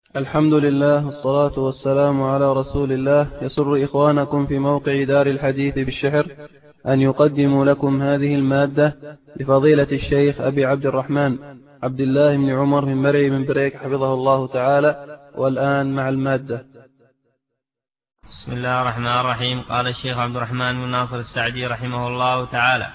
الحمد لله والصلاة والسلام على رسول الله. يسر إخوانكم في موقع دار الحديث بالشحر أن يقدموا لكم هذه المادة لفضيلة الشيخ أبي عبد الرحمن عبد الله بن عمر من مرعي من بريك حفظه الله تعالى. والآن مع المادة. بسم الله الرحمن الرحيم. قال الشيخ عبد الرحمن بن ناصر السعدي رحمه الله تعالى: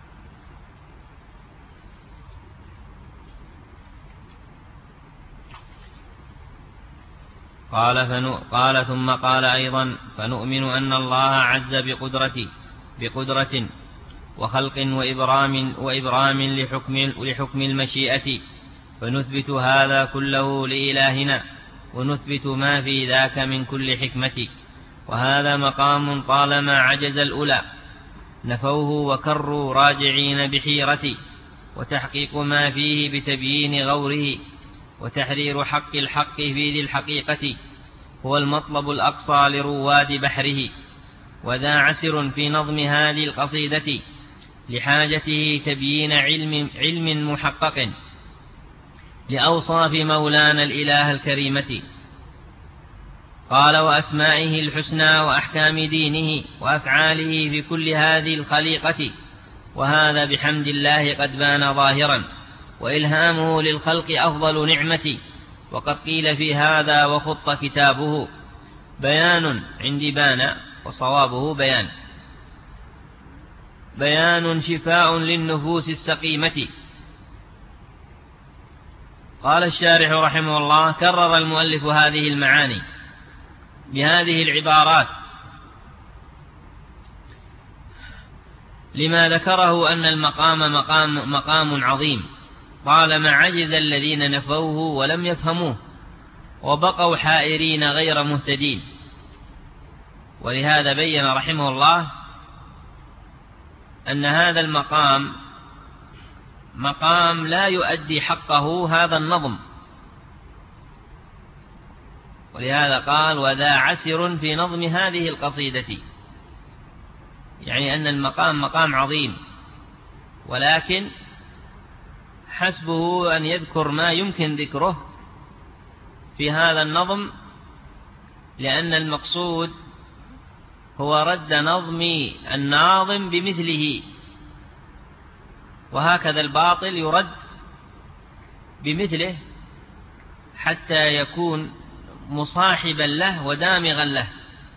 قال ثم قال أيضا: فنؤمن أن الله عز بقدرة وخلق وإبرام لحكم المشيئة، فنثبت هذا كله لإلهنا، ونثبت ما في ذاك من كل حكمة. وهذا مقام طالما عجز الأولى نفوه وكروا راجعين بحيرة، وتحقيق ما فيه بتبيين غوره، وتحرير حق الحق في ذي الحقيقة هو المطلب الأقصى لرواد بحره. وذا عسر في نظم هذه القصيدة لحاجته تبيين علم محقق لأوصاف مولانا الإله الكريمة. قال: وأسمائه الحسنى وأحكام دينه وأفعاله في كل هذه الخليقة، وهذا بحمد الله قد بان ظاهرا، وإلهامه للخلق أفضل نعمة. وقد قيل في هذا وخط كتابه بيان عندي بان، وصوابه بيان شفاء للنفوس السقيمة. قال الشارح رحمه الله: كرر المؤلف هذه المعاني بهذه العبارات لما ذكره أن المقام مقام عظيم، طالما عجز الذين نفوه ولم يفهموه، وبقوا حائرين غير مهتدين. ولهذا بين رحمه الله أن هذا المقام مقام لا يؤدي حقه هذا النظم. ولهذا قال: وذا عسر في نظم هذه القصيدة، يعني أن المقام مقام عظيم، ولكن حسبه أن يذكر ما يمكن ذكره في هذا النظم، لأن المقصود هو رد نظم الناظم بمثله، وهكذا الباطل يرد بمثله حتى يكون مصاحبا له ودامغا له.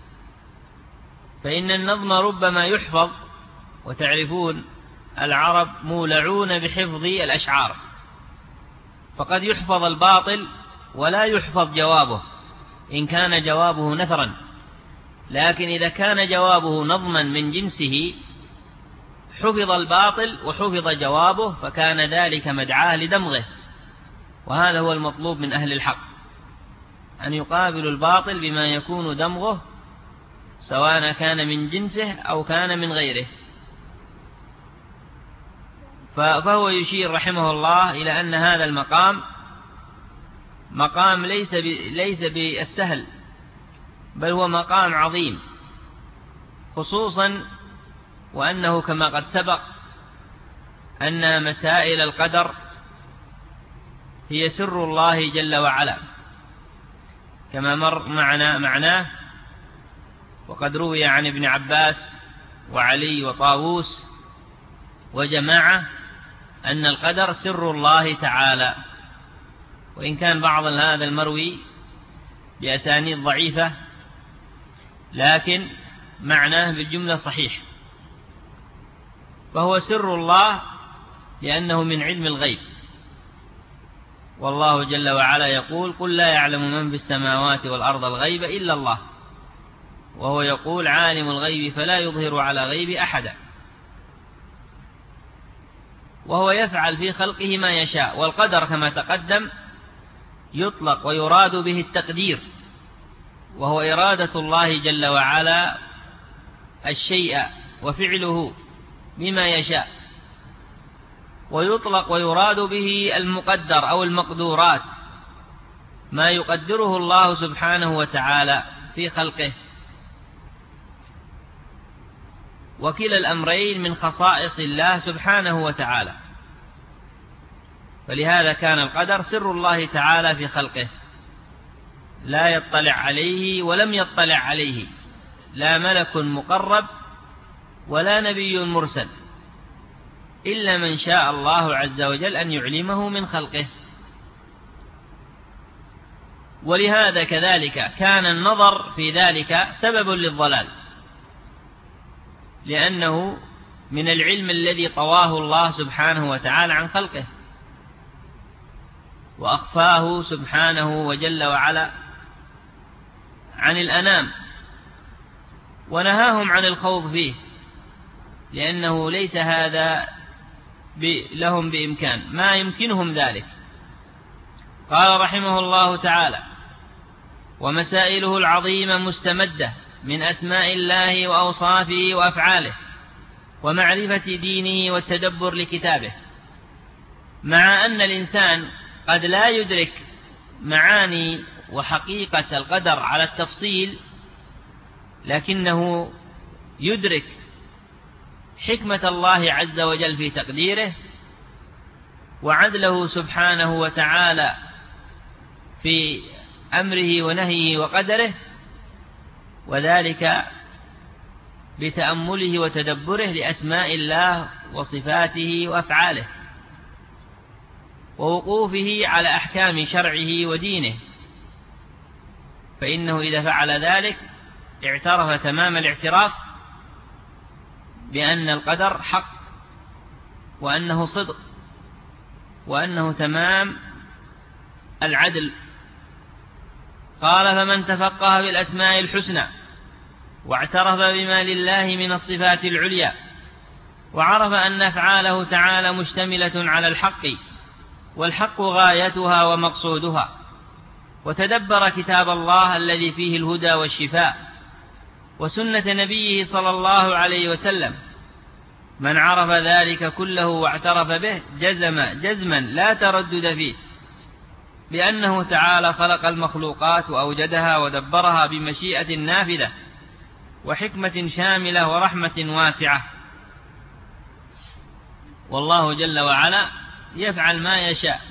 فإن النظم ربما يحفظ، وتعرفون العرب مولعون بحفظ الأشعار، فقد يحفظ الباطل ولا يحفظ جوابه إن كان جوابه نثرا، لكن إذا كان جوابه نظما من جنسه حفظ الباطل وحفظ جوابه، فكان ذلك مدعاه لدمغه. وهذا هو المطلوب من أهل الحق، أن يقابلوا الباطل بما يكون دمغه، سواء كان من جنسه أو كان من غيره. فهو يشير رحمه الله إلى أن هذا مقام ليس بالسهل، بل هو مقام عظيم، خصوصا وأنه كما قد سبق أن مسائل القدر هي سر الله جل وعلا، كما مر معناه. وقد روي عن ابن عباس وعلي وطاووس وجماعة أن القدر سر الله تعالى، وإن كان بعض هذا المروي بأسانيد ضعيفة، لكن معناه بالجملة صحيح. فهو سر الله لأنه من علم الغيب، والله جل وعلا يقول: قل لا يعلم من في السماوات والأرض الغيب إلا الله، وهو يقول: عالم الغيب فلا يظهر على غيب أحدا. وهو يفعل في خلقه ما يشاء. والقدر كما تقدم يطلق ويراد به التقدير، وهو إرادة الله جل وعلا الشيء وفعله بما يشاء، ويطلق ويراد به المقدر أو المقدورات، ما يقدره الله سبحانه وتعالى في خلقه. وكلا الأمرين من خصائص الله سبحانه وتعالى، فلهذا كان القدر سر الله تعالى في خلقه. لا يطلع عليه ولم يطلع عليه لا ملك مقرب ولا نبي مرسل، إلا من شاء الله عز وجل أن يعلمه من خلقه. ولهذا كذلك كان النظر في ذلك سبب للضلال، لأنه من العلم الذي طواه الله سبحانه وتعالى عن خلقه، وأخفاه سبحانه وجل وعلا عن الأنام، ونهاهم عن الخوض فيه، لأنه ليس هذا لهم بإمكان، ما يمكنهم ذلك. قال رحمه الله تعالى: ومسائله العظيمة مستمدة من أسماء الله وأوصافه وأفعاله ومعرفة دينه والتدبر لكتابه، مع أن الإنسان قد لا يدرك معاني وحقيقة القدر على التفصيل، لكنه يدرك حكمة الله عز وجل في تقديره، وعدله سبحانه وتعالى في أمره ونهيه وقدره، وذلك بتأمله وتدبره لأسماء الله وصفاته وأفعاله، ووقوفه على أحكام شرعه ودينه، فإنه إذا فعل ذلك اعترف تمام الاعتراف بأن القدر حق، وأنه صدق، وأنه تمام العدل. قال: فمن تفقه بالأسماء الحسنى واعترف بما لله من الصفات العليا، وعرف أن أفعاله تعالى مشتملة على الحق، والحق غايتها ومقصودها، وتدبر كتاب الله الذي فيه الهدى والشفاء، وسنة نبيه صلى الله عليه وسلم، من عرف ذلك كله واعترف به جزما لا تردد فيه، بأنه تعالى خلق المخلوقات وأوجدها ودبرها بمشيئة نافذة وحكمة شاملة ورحمة واسعة، والله جل وعلا يفعل ما يشاء.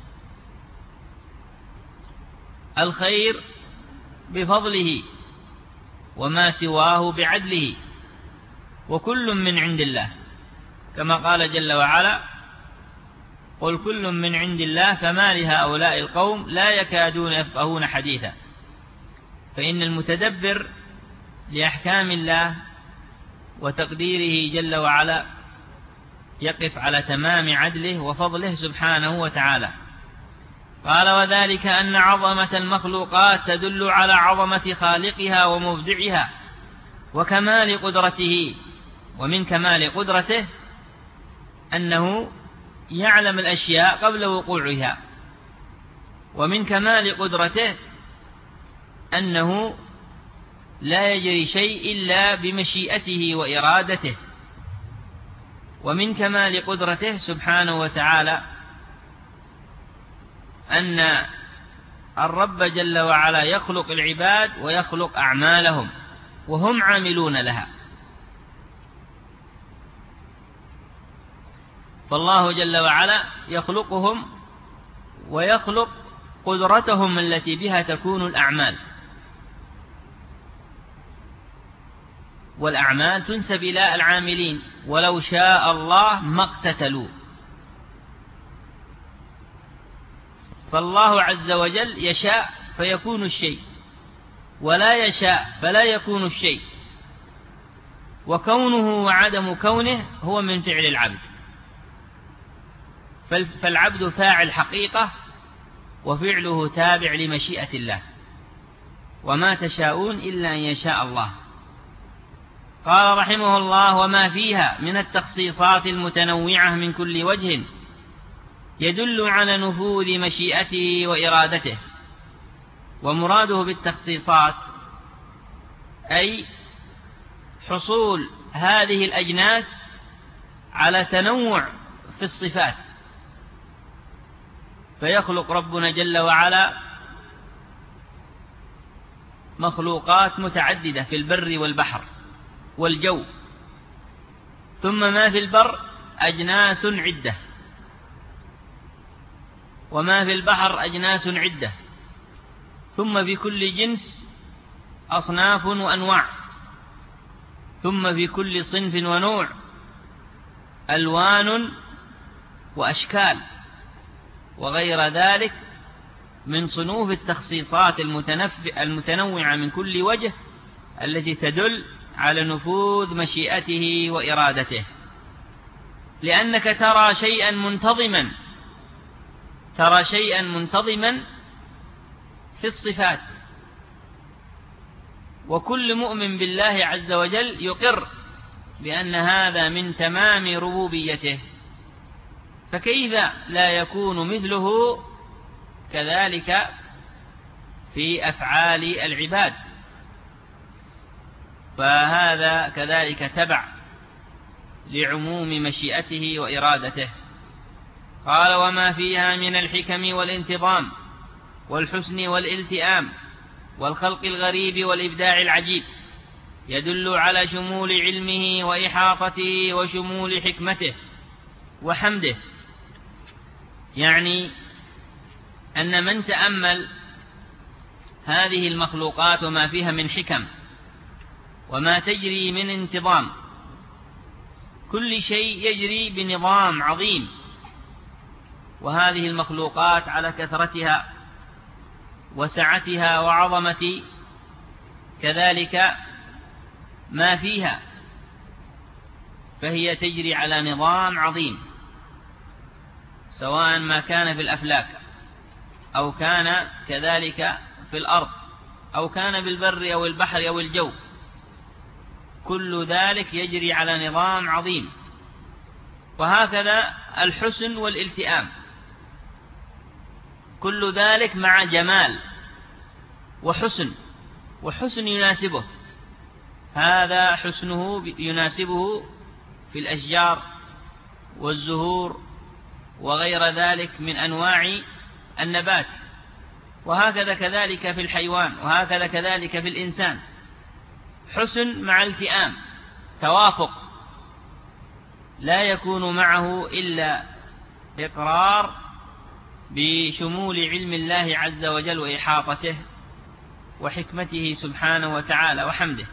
الخير بفضله وما سواه بعدله، وكل من عند الله، كما قال جل وعلا: قل كل من عند الله فما لهؤلاء القوم لا يكادون يفقهون حديثا. فإن المتدبر لأحكام الله وتقديره جل وعلا يقف على تمام عدله وفضله سبحانه وتعالى. قال: وذلك أن عظمة المخلوقات تدل على عظمة خالقها ومبدعها وكمال قدرته، ومن كمال قدرته أنه يعلم الأشياء قبل وقوعها، ومن كمال قدرته أنه لا يجري شيء إلا بمشيئته وإرادته، ومن كمال قدرته سبحانه وتعالى أن الرب جل وعلا يخلق العباد ويخلق أعمالهم وهم عاملون لها. فالله جل وعلا يخلقهم ويخلق قدرتهم التي بها تكون الأعمال، والأعمال تنسب إلى العاملين، ولو شاء الله ما اقتتلوا. فالله عز وجل يشاء فيكون الشيء، ولا يشاء فلا يكون الشيء، وكونه وعدم كونه هو من فعل العبد، فالعبد فاعل حقيقة، وفعله تابع لمشيئة الله، وما تشاءون إلا أن يشاء الله. قال رحمه الله: وما فيها من التخصيصات المتنوعة من كل وجه يدل على نفوذ مشيئته وإرادته. ومراده بالتخصيصات أي حصول هذه الأجناس على تنوع في الصفات، فيخلق ربنا جل وعلا مخلوقات متعددة في البر والبحر والجو، ثم ما في البر أجناس عدة، وما في البحر أجناس عدة، ثم في كل جنس أصناف وأنواع، ثم في كل صنف ونوع ألوان وأشكال وغير ذلك من صنوف التخصيصات المتنوعة من كل وجه التي تدل على نفوذ مشيئته وإرادته. لأنك ترى شيئا منتظما في الصفات، وكل مؤمن بالله عز وجل يقر بأن هذا من تمام ربوبيته، فكيف لا يكون مثله كذلك في أفعال العباد؟ فهذا كذلك تبع لعموم مشيئته وإرادته. قال: وما فيها من الحكم والانتظام والحسن والالتئام والخلق الغريب والإبداع العجيب يدل على شمول علمه وإحاطته وشمول حكمته وحمده. يعني أن من تأمل هذه المخلوقات وما فيها من حكم وما تجري من انتظام، كل شيء يجري بنظام عظيم، وهذه المخلوقات على كثرتها وسعتها وعظمة كذلك ما فيها، فهي تجري على نظام عظيم، سواء ما كان في الأفلاك أو كان كذلك في الأرض أو كان بالبر أو البحر أو الجو، كل ذلك يجري على نظام عظيم. وهكذا الحسن والالتئام، كل ذلك مع جمال وحسن يناسبه، هذا حسنه يناسبه في الأشجار والزهور وغير ذلك من أنواع النبات، وهكذا كذلك في الحيوان، وهكذا كذلك في الإنسان، حسن مع التئام، توافق، لا يكون معه إلا إقرار بشمول علم الله عز وجل وإحاطته وحكمته سبحانه وتعالى وحمده.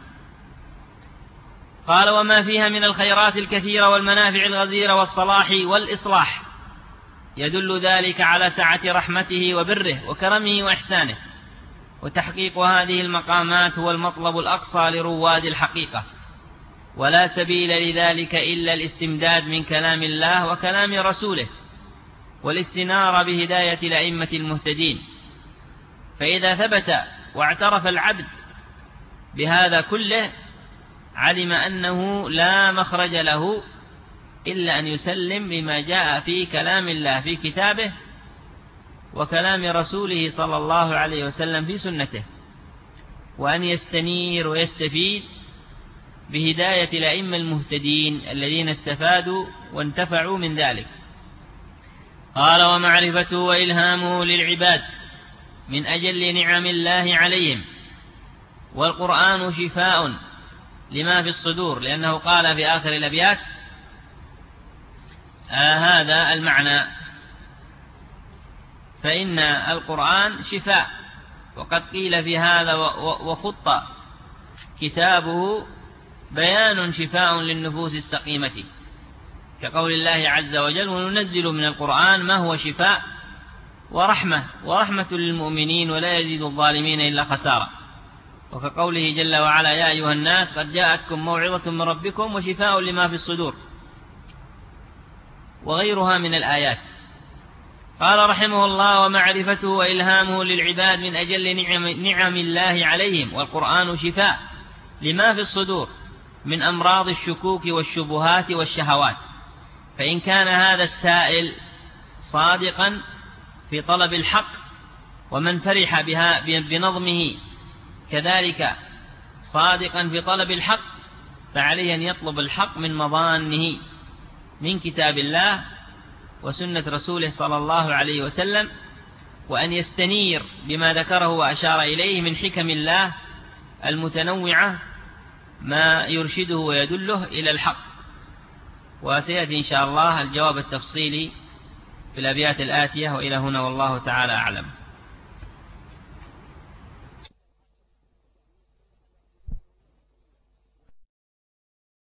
قال: وما فيها من الخيرات الكثيرة والمنافع الغزيرة والصلاح والإصلاح يدل ذلك على سعة رحمته وبره وكرمه وإحسانه. وتحقيق هذه المقامات هو المطلب الأقصى لرواد الحقيقة، ولا سبيل لذلك إلا الاستمداد من كلام الله وكلام رسوله والاستنارة بهداية الأئمة المهتدين. فإذا ثبت واعترف العبد بهذا كله علم أنه لا مخرج له إلا أن يسلم بما جاء في كلام الله في كتابه وكلام رسوله صلى الله عليه وسلم في سنته، وأن يستنير ويستفيد بهداية الأئمة المهتدين الذين استفادوا وانتفعوا من ذلك. قال: ومعرفته وإلهامه للعباد من أجل نعم الله عليهم، والقرآن شفاء لما في الصدور، لأنه قال في آخر الأبيات هذا المعنى، فإن القرآن شفاء، وقد قيل في هذا وخط كتابه بيان شفاء للنفوس السقيمة، كقول الله عز وجل: وننزل من القرآن ما هو شفاء ورحمة للمؤمنين ولا يزيد الظالمين إلا خسارة، وكقوله جل وعلا: يا أيها الناس قد جاءتكم موعظة من ربكم وشفاء لما في الصدور، وغيرها من الآيات. قال رحمه الله: ومعرفته وإلهامه للعباد من أجل نعم الله عليهم، والقرآن شفاء لما في الصدور من أمراض الشكوك والشبهات والشهوات. فإن كان هذا السائل صادقا في طلب الحق، ومن فرح بها بنظمه كذلك صادقا في طلب الحق، فعليه أن يطلب الحق من مظانه من كتاب الله وسنة رسوله صلى الله عليه وسلم، وأن يستنير بما ذكره وأشار إليه من حكم الله المتنوعة ما يرشده ويدله إلى الحق. وسيأتي إن شاء الله الجواب التفصيلي في الأبيات الآتية. وإلى هنا والله تعالى أعلم.